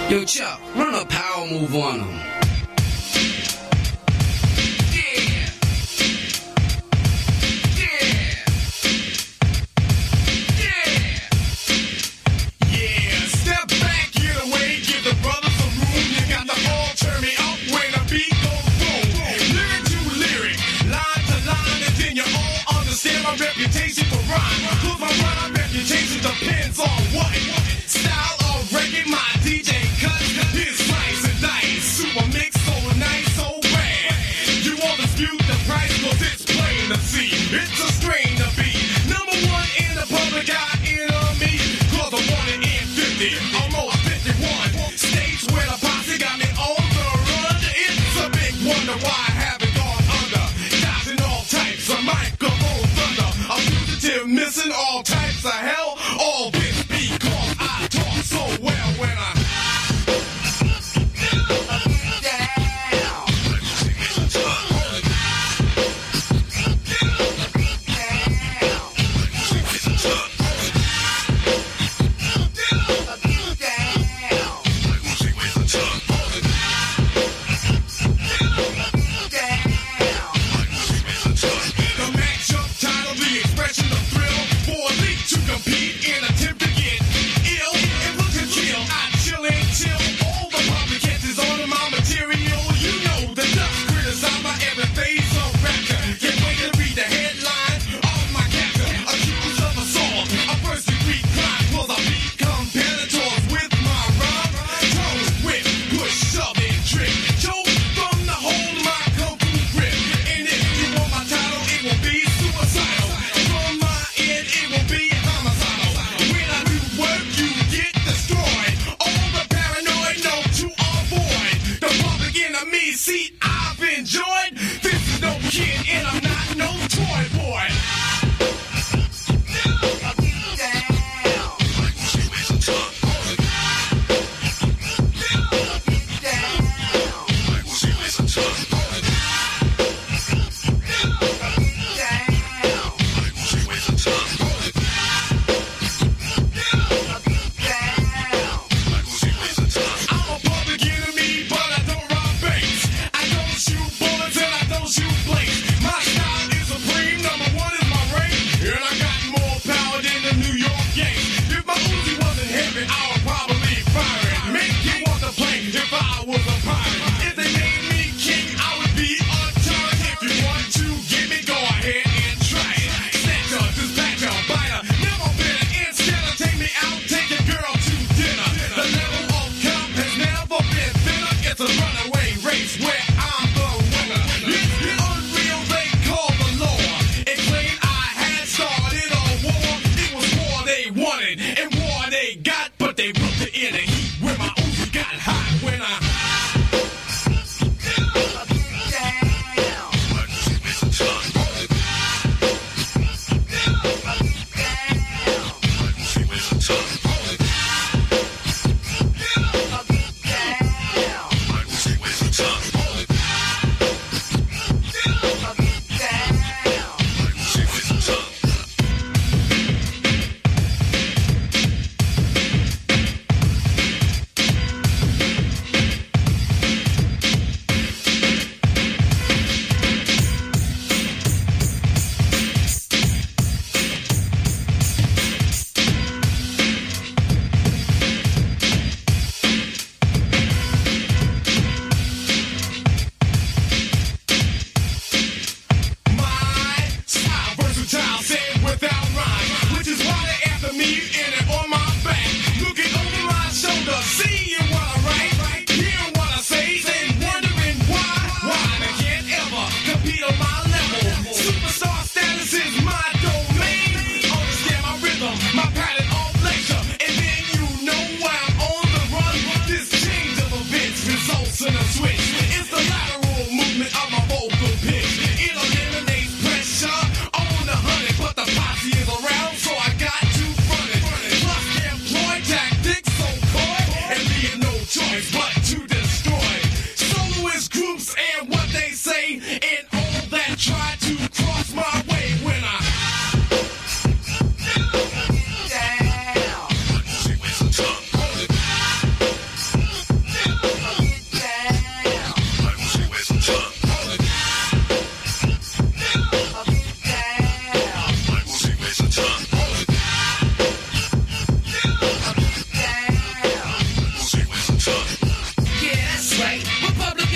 Yo, Chuck, run a power move on him. Reputation for rhyme, cause my rhyme reputation depends on what style or reggae my DJ cuts. His slice and dice, super mix, so nice, so bad. You won't dispute the price, cause it's plain to see. It's a strain to be number one in the public eye enemy, cause I'm 1 in 50, almost 51 states where the posse got me on the run. It's a big wonder why I haven't gone under, dodging all types of microphone thunder. I'm fugitive, missing all types of hell. All this because I talk so well when I paranoid Yeah, that's right. Republic